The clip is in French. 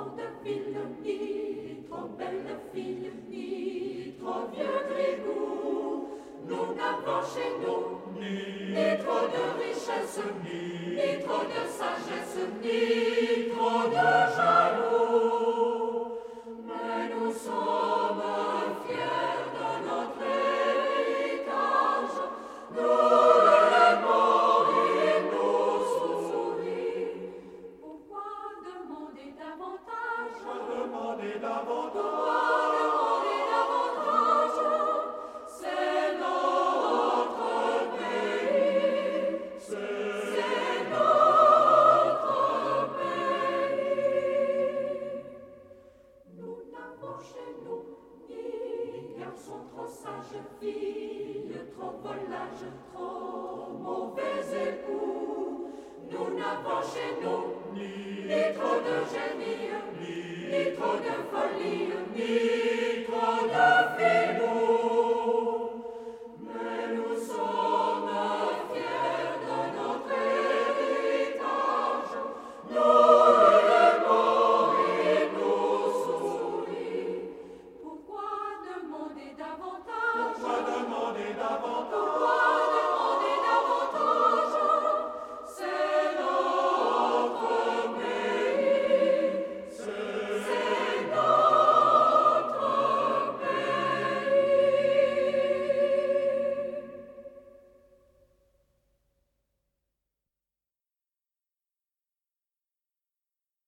de ville, ni trop belle fille, ni trop vieux grigou. Nous n'avons chez nous ni trop de richesse, ni trop de sagesse, ni trop de jaloux. Mais nous sommes fiers de notre héritage. Nous l'aimons, il nous sourit. Pourquoi demander davantage? Pourquoi demander davantage? Demander davantage? C'est notre pays. C'est notre pays. Nous n'avons chez nous ni garçons trop sages, filles trop volages, trop mauvais époux. Nous n'avons chez nous ni trop de génie, ni trop de folie, ni trop de filous. Mais nous sommes fiers de notre héritage. Nous l'aimons, il nous sourit. Pourquoi demander davantage? Pourquoi